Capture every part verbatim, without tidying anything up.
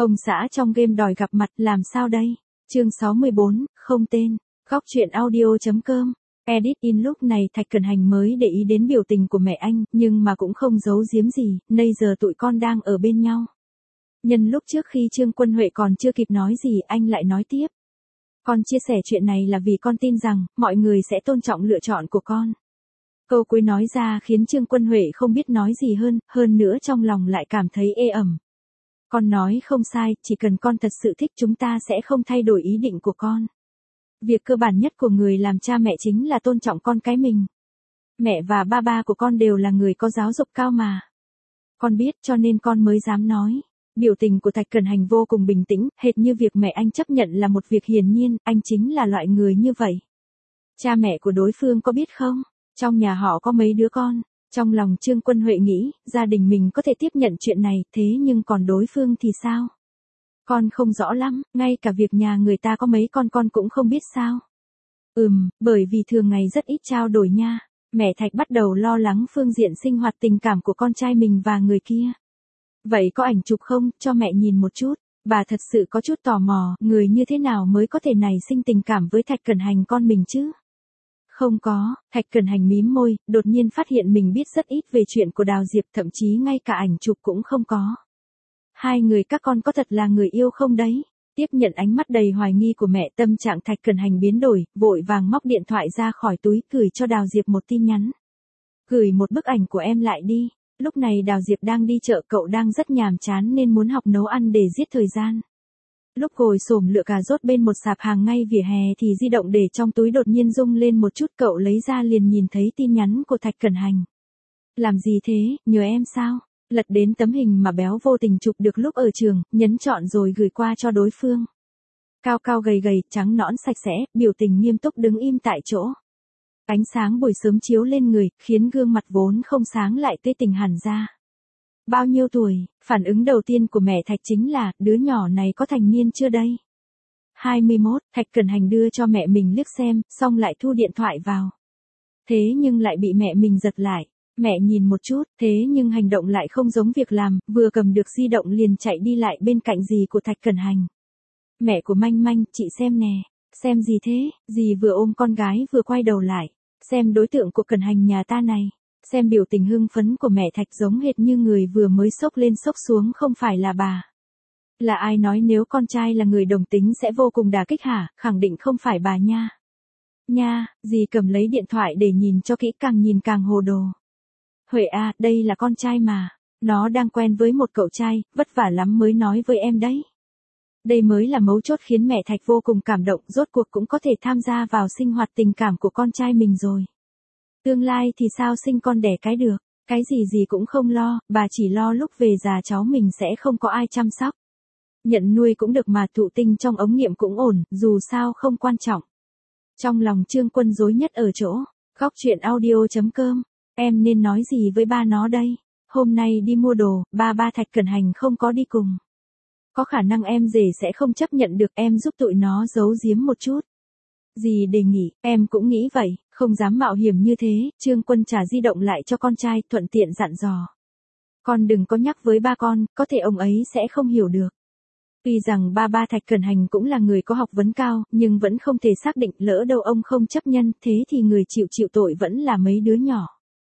Ông xã trong game đòi gặp mặt làm sao đây? Chương sáu mươi bốn, không tên. Góc truyện audio.com. Edit in lúc này Thạch Cẩn Hành mới để ý đến biểu tình của mẹ anh, nhưng mà cũng không giấu giếm gì, bây giờ tụi con đang ở bên nhau. Nhân lúc trước khi Trương Quân Huệ còn chưa kịp nói gì, anh lại nói tiếp. Con chia sẻ chuyện này là vì con tin rằng, mọi người sẽ tôn trọng lựa chọn của con. Câu cuối nói ra khiến Trương Quân Huệ không biết nói gì hơn, hơn nữa trong lòng lại cảm thấy ê ẩm. Con nói không sai, chỉ cần con thật sự thích chúng ta sẽ không thay đổi ý định của con. Việc cơ bản nhất của người làm cha mẹ chính là tôn trọng con cái mình. Mẹ và ba ba của con đều là người có giáo dục cao mà. Con biết cho nên con mới dám nói. Biểu tình của Thạch Cẩn Hành vô cùng bình tĩnh, hệt như việc mẹ anh chấp nhận là một việc hiển nhiên, anh chính là loại người như vậy. Cha mẹ của đối phương có biết không? Trong nhà họ có mấy đứa con? Trong lòng Trương Quân Huệ nghĩ, gia đình mình có thể tiếp nhận chuyện này, thế nhưng còn đối phương thì sao? Con không rõ lắm, ngay cả việc nhà người ta có mấy con con cũng không biết sao. Ừm, bởi vì thường ngày rất ít trao đổi nha. Mẹ Thạch bắt đầu lo lắng phương diện sinh hoạt tình cảm của con trai mình và người kia. Vậy có ảnh chụp không, cho mẹ nhìn một chút. Bà thật sự có chút tò mò, người như thế nào mới có thể nảy sinh tình cảm với Thạch Cẩn Hành con mình chứ? Không có, Thạch Cẩn Hành mím môi, đột nhiên phát hiện mình biết rất ít về chuyện của Đào Diệp, thậm chí ngay cả ảnh chụp cũng không có. Hai người các con có thật là người yêu không đấy? Tiếp nhận ánh mắt đầy hoài nghi của mẹ, tâm trạng Thạch Cẩn Hành biến đổi, vội vàng móc điện thoại ra khỏi túi, gửi cho Đào Diệp một tin nhắn. Gửi một bức ảnh của em lại đi. Lúc này Đào Diệp đang đi chợ, cậu đang rất nhàm chán nên muốn học nấu ăn để giết thời gian. Lúc ngồi xổm lựa cà rốt bên một sạp hàng ngay vỉa hè thì di động để trong túi đột nhiên rung lên một chút, cậu lấy ra liền nhìn thấy tin nhắn của Thạch Cẩn Hành. Làm gì thế, nhờ em sao? Lật đến tấm hình mà béo vô tình chụp được lúc ở trường, nhấn chọn rồi gửi qua cho đối phương. Cao cao gầy gầy, trắng nõn sạch sẽ, biểu tình nghiêm túc đứng im tại chỗ. Ánh sáng buổi sớm chiếu lên người, khiến gương mặt vốn không sáng lại tươi tỉnh hẳn ra. Bao nhiêu tuổi? Phản ứng đầu tiên của mẹ Thạch chính là, đứa nhỏ này có thành niên chưa đây? hai mươi mốt, Thạch Cẩn Hành đưa cho mẹ mình liếc xem, xong lại thu điện thoại vào. Thế nhưng lại bị mẹ mình giật lại. Mẹ nhìn một chút, thế nhưng hành động lại không giống việc làm, vừa cầm được di động liền chạy đi lại bên cạnh dì của Thạch Cẩn Hành. Mẹ của Manh Manh, chị xem nè. Xem gì thế? Dì vừa ôm con gái vừa quay đầu lại. Xem đối tượng của Cẩn Hành nhà ta này. Xem biểu tình hưng phấn của mẹ Thạch giống hệt như người vừa mới sốc lên sốc xuống, không phải là bà. Là ai nói nếu con trai là người đồng tính sẽ vô cùng đả kích hả? Khẳng định không phải bà nha. Nha, dì cầm lấy điện thoại để nhìn cho kỹ, càng nhìn càng hồ đồ. Huệ à, đây là con trai mà. Nó đang quen với một cậu trai, vất vả lắm mới nói với em đấy. Đây mới là mấu chốt khiến mẹ Thạch vô cùng cảm động, rốt cuộc cũng có thể tham gia vào sinh hoạt tình cảm của con trai mình rồi. Tương lai thì sao sinh con đẻ cái được, cái gì gì cũng không lo, bà chỉ lo lúc về già cháu mình sẽ không có ai chăm sóc. Nhận nuôi cũng được mà, thụ tinh trong ống nghiệm cũng ổn, dù sao không quan trọng. Trong lòng Trương Quân rối nhất ở chỗ, góc truyện audio.com. Em nên nói gì với ba nó đây? Hôm nay đi mua đồ, ba ba Thạch Cẩn Hành không có đi cùng. Có khả năng em rể sẽ không chấp nhận được, em giúp tụi nó giấu giếm một chút. Dì đề nghị, em cũng nghĩ vậy, không dám mạo hiểm như thế. Trương Quân trả di động lại cho con trai, thuận tiện dặn dò. Con đừng có nhắc với ba con, có thể ông ấy sẽ không hiểu được. Tuy rằng ba ba Thạch Cẩn Hành cũng là người có học vấn cao, nhưng vẫn không thể xác định, lỡ đâu ông không chấp nhận, thế thì người chịu chịu tội vẫn là mấy đứa nhỏ.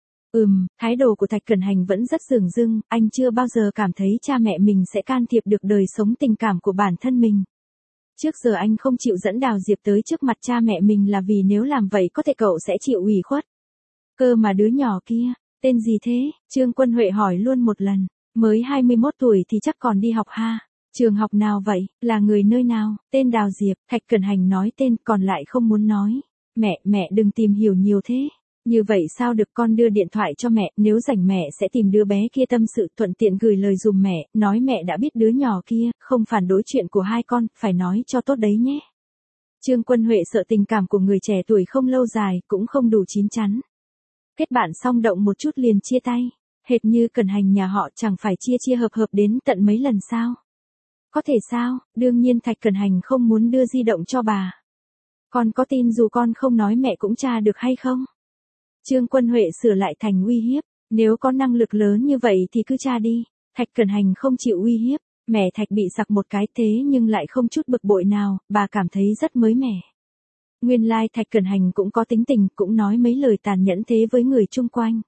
Ừm, thái độ của Thạch Cẩn Hành vẫn rất dửng dưng, anh chưa bao giờ cảm thấy cha mẹ mình sẽ can thiệp được đời sống tình cảm của bản thân mình. Trước giờ anh không chịu dẫn Đào Diệp tới trước mặt cha mẹ mình là vì nếu làm vậy có thể cậu sẽ chịu ủy khuất. Cơ mà đứa nhỏ kia, tên gì thế? Trương Quân Huệ hỏi luôn một lần, mới hai mươi mốt tuổi thì chắc còn đi học ha. Trường học nào vậy, là người nơi nào? Tên Đào Diệp. Thạch Cẩn Hành nói tên, còn lại không muốn nói. Mẹ, mẹ đừng tìm hiểu nhiều thế. Như vậy sao được, con đưa điện thoại cho mẹ, nếu rảnh mẹ sẽ tìm đứa bé kia tâm sự, thuận tiện gửi lời dùm mẹ, nói mẹ đã biết đứa nhỏ kia, không phản đối chuyện của hai con, phải nói cho tốt đấy nhé. Trương Quân Huệ sợ tình cảm của người trẻ tuổi không lâu dài, cũng không đủ chín chắn. Kết bạn xong động một chút liền chia tay, hệt như Cẩn Hành nhà họ chẳng phải chia chia hợp hợp đến tận mấy lần sao. Có thể sao, đương nhiên Thạch Cẩn Hành không muốn đưa di động cho bà. Con có tin dù con không nói mẹ cũng tra được hay không? Trương Quân Huệ sửa lại thành uy hiếp, nếu có năng lực lớn như vậy thì cứ tra đi. Thạch Cẩn Hành không chịu uy hiếp, Mẹ Thạch bị sặc một cái thế nhưng lại không chút bực bội nào, bà cảm thấy rất mới mẻ. Nguyên lai Thạch Cẩn Hành cũng có tính tình, cũng nói mấy lời tàn nhẫn thế với người chung quanh.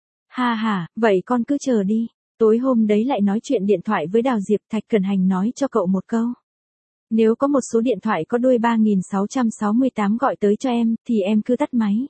Ha ha, vậy con cứ chờ đi. Tối hôm đấy lại nói chuyện điện thoại với Đào Diệp, Thạch Cẩn Hành nói cho cậu một câu. Nếu có một số điện thoại có đuôi ba nghìn sáu trăm sáu mươi tám gọi tới cho em, thì em cứ tắt máy.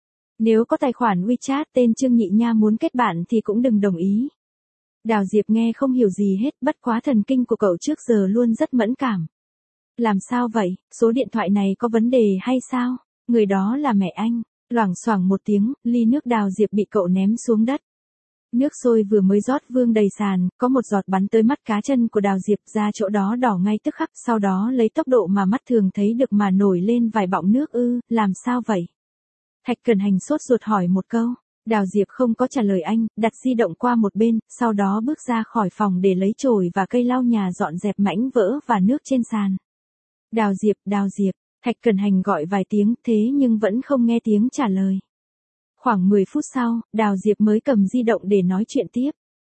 Nếu có tài khoản WeChat tên Trương Nhị Nha muốn kết bạn thì cũng đừng đồng ý. Đào Diệp nghe không hiểu gì hết, bất quá thần kinh của cậu trước giờ luôn rất mẫn cảm. Làm sao vậy, số điện thoại này có vấn đề hay sao? Người đó là mẹ anh. Loảng xoảng một tiếng, ly nước Đào Diệp bị cậu ném xuống đất. Nước sôi vừa mới rót vương đầy sàn, có một giọt bắn tới mắt cá chân của Đào Diệp, ra chỗ đó đỏ ngay tức khắc, sau đó lấy tốc độ mà mắt thường thấy được mà nổi lên vài bọng nước. Ư, làm sao vậy? Thạch Cẩn Hành sốt ruột hỏi một câu. Đào Diệp không có trả lời anh, đặt di động qua một bên, sau đó bước ra khỏi phòng để lấy chổi và cây lau nhà dọn dẹp mảnh vỡ và nước trên sàn. Đào Diệp, Đào Diệp, Thạch Cẩn Hành gọi vài tiếng thế nhưng vẫn không nghe tiếng trả lời. Khoảng mười phút sau, Đào Diệp mới cầm di động để nói chuyện tiếp.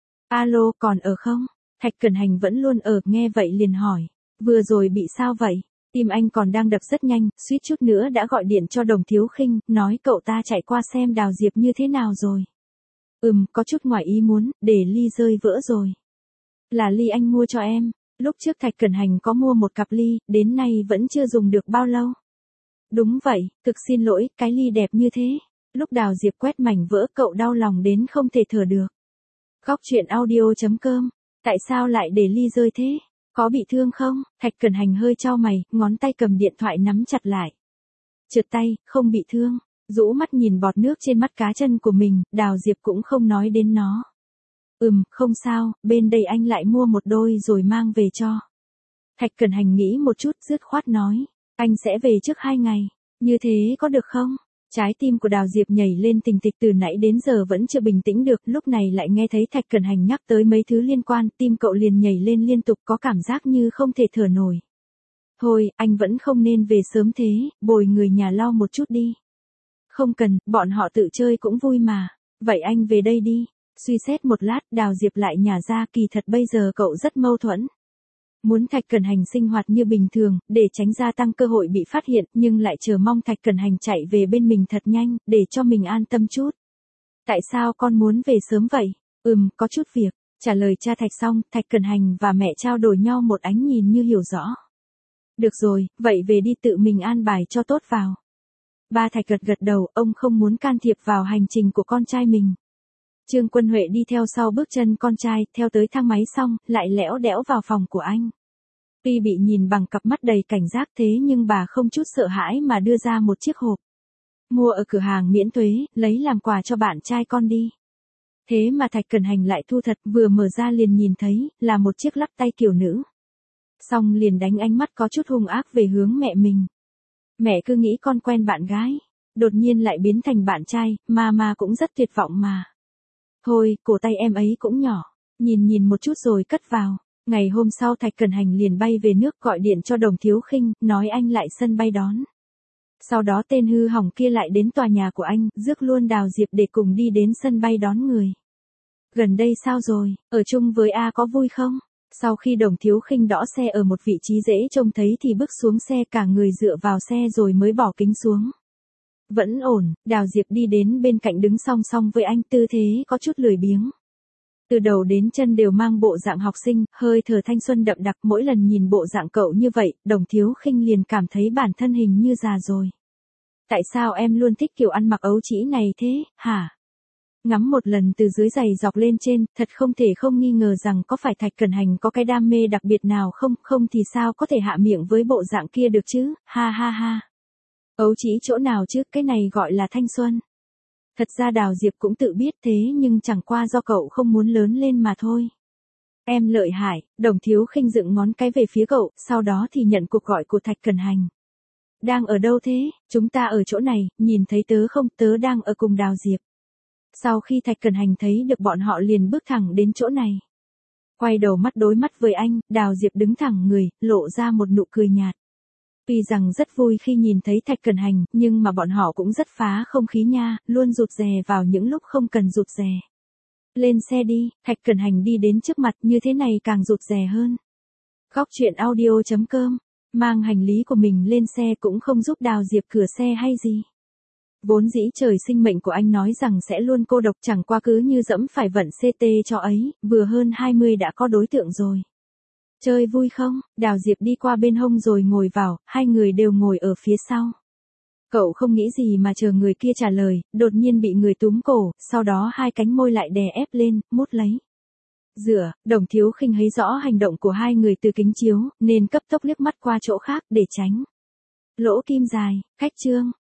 Alo, còn ở không? Thạch Cẩn Hành vẫn luôn ở, nghe vậy liền hỏi. Vừa rồi bị sao vậy? Tim anh còn đang đập rất nhanh, suýt chút nữa đã gọi điện cho Đồng Thiếu Khinh, nói cậu ta chạy qua xem Đào Diệp như thế nào rồi. Ừm, có chút ngoài ý muốn, để ly rơi vỡ rồi. Là ly anh mua cho em. Lúc trước Thạch Cẩn Hành có mua một cặp ly, đến nay vẫn chưa dùng được bao lâu. Đúng vậy, thực xin lỗi, cái ly đẹp như thế. Lúc Đào Diệp quét mảnh vỡ cậu đau lòng đến không thể thở được. Góc truyện audio chấm com. Tại sao lại để ly rơi thế? Có bị thương không? Thạch Cẩn Hành hơi chau mày, ngón tay cầm điện thoại nắm chặt lại. Trượt tay, không bị thương. Rũ mắt nhìn bọt nước trên mắt cá chân của mình, Đào Diệp cũng không nói đến nó. Ừm, không sao, bên đây anh lại mua một đôi rồi mang về cho. Thạch Cẩn Hành nghĩ một chút, dứt khoát nói. Anh sẽ về trước hai ngày. Như thế có được không? Trái tim của Đào Diệp nhảy lên tình tịch, từ nãy đến giờ vẫn chưa bình tĩnh được, lúc này lại nghe thấy Thạch Cẩn Hành nhắc tới mấy thứ liên quan, tim cậu liền nhảy lên liên tục, có cảm giác như không thể thở nổi. Thôi, anh vẫn không nên về sớm thế, bồi người nhà lau một chút đi. Không cần, bọn họ tự chơi cũng vui mà. Vậy anh về đây đi. Suy xét một lát, Đào Diệp lại nhả ra, kỳ thật bây giờ cậu rất mâu thuẫn. Muốn Thạch Cẩn Hành sinh hoạt như bình thường, để tránh gia tăng cơ hội bị phát hiện, nhưng lại chờ mong Thạch Cẩn Hành chạy về bên mình thật nhanh, để cho mình an tâm chút. Tại sao con muốn về sớm vậy? Ừm, có chút việc. Trả lời cha Thạch xong, Thạch Cẩn Hành và mẹ trao đổi nhau một ánh nhìn như hiểu rõ. Được rồi, vậy về đi, tự mình an bài cho tốt vào. Ba Thạch gật gật đầu, ông không muốn can thiệp vào hành trình của con trai mình. Trương Quân Huệ đi theo sau bước chân con trai, theo tới thang máy xong, lại lẽo đẽo vào phòng của anh. Tuy bị nhìn bằng cặp mắt đầy cảnh giác thế nhưng bà không chút sợ hãi mà đưa ra một chiếc hộp. Mua ở cửa hàng miễn thuế, lấy làm quà cho bạn trai con đi. Thế mà Thạch Cẩn Hành lại thu thật, vừa mở ra liền nhìn thấy, là một chiếc lắc tay kiểu nữ. Xong liền đánh ánh mắt có chút hung ác về hướng mẹ mình. Mẹ cứ nghĩ con quen bạn gái, đột nhiên lại biến thành bạn trai, mama cũng rất tuyệt vọng mà. Thôi, cổ tay em ấy cũng nhỏ, nhìn nhìn một chút rồi cất vào. Ngày hôm sau Thạch Cẩn Hành liền bay về nước, gọi điện cho Đồng Thiếu Khinh, nói anh lại sân bay đón. Sau đó tên hư hỏng kia lại đến tòa nhà của anh, rước luôn Đào Diệp để cùng đi đến sân bay đón người. Gần đây sao rồi, ở chung với A có vui không? Sau khi Đồng Thiếu Khinh đỗ xe ở một vị trí dễ trông thấy thì bước xuống xe, cả người dựa vào xe rồi mới bỏ kính xuống. Vẫn ổn, Đào Diệp đi đến bên cạnh đứng song song với anh, tư thế có chút lười biếng. Từ đầu đến chân đều mang bộ dạng học sinh, hơi thở thanh xuân đậm đặc, mỗi lần nhìn bộ dạng cậu như vậy, Đồng Thiếu Khinh liền cảm thấy bản thân hình như già rồi. Tại sao em luôn thích kiểu ăn mặc ấu trĩ này thế, hả? Ngắm một lần từ dưới giày dọc lên trên, thật không thể không nghi ngờ rằng có phải Thạch Cẩn Hành có cái đam mê đặc biệt nào không, không thì sao có thể hạ miệng với bộ dạng kia được chứ, ha ha ha. Ấu trĩ chỗ nào chứ, cái này gọi là thanh xuân. Thật ra Đào Diệp cũng tự biết thế nhưng chẳng qua do cậu không muốn lớn lên mà thôi. Em lợi hại, Đồng Thiếu Khinh dựng ngón cái về phía cậu, sau đó thì nhận cuộc gọi của Thạch Cẩn Hành. Đang ở đâu thế? Chúng ta ở chỗ này, nhìn thấy tớ không? Tớ đang ở cùng Đào Diệp. Sau khi Thạch Cẩn Hành thấy được bọn họ liền bước thẳng đến chỗ này. Quay đầu mắt đối mắt với anh, Đào Diệp đứng thẳng người, lộ ra một nụ cười nhạt. Tuy rằng rất vui khi nhìn thấy Thạch Cẩn Hành, nhưng mà bọn họ cũng rất phá không khí nha, luôn rụt rè vào những lúc không cần rụt rè. Lên xe đi, Thạch Cẩn Hành đi đến trước mặt, như thế này càng rụt rè hơn. Góc chuyện audio chấm com. Mang hành lý của mình lên xe cũng không giúp Đào Diệp cửa xe hay gì. Vốn dĩ trời sinh mệnh của anh nói rằng sẽ luôn cô độc, chẳng qua cứ như dẫm phải vận xê tê cho ấy, vừa hơn hai mươi đã có đối tượng rồi. Chơi vui không? Đào Diệp đi qua bên hông rồi ngồi vào, hai người đều ngồi ở phía sau. Cậu không nghĩ gì mà chờ người kia trả lời, đột nhiên bị người túm cổ, sau đó hai cánh môi lại đè ép lên, mút lấy. Dựa, Đồng Thiếu Khinh thấy rõ hành động của hai người từ kính chiếu, nên cấp tốc liếc mắt qua chỗ khác để tránh. Lỗ Kim dài, khách trương,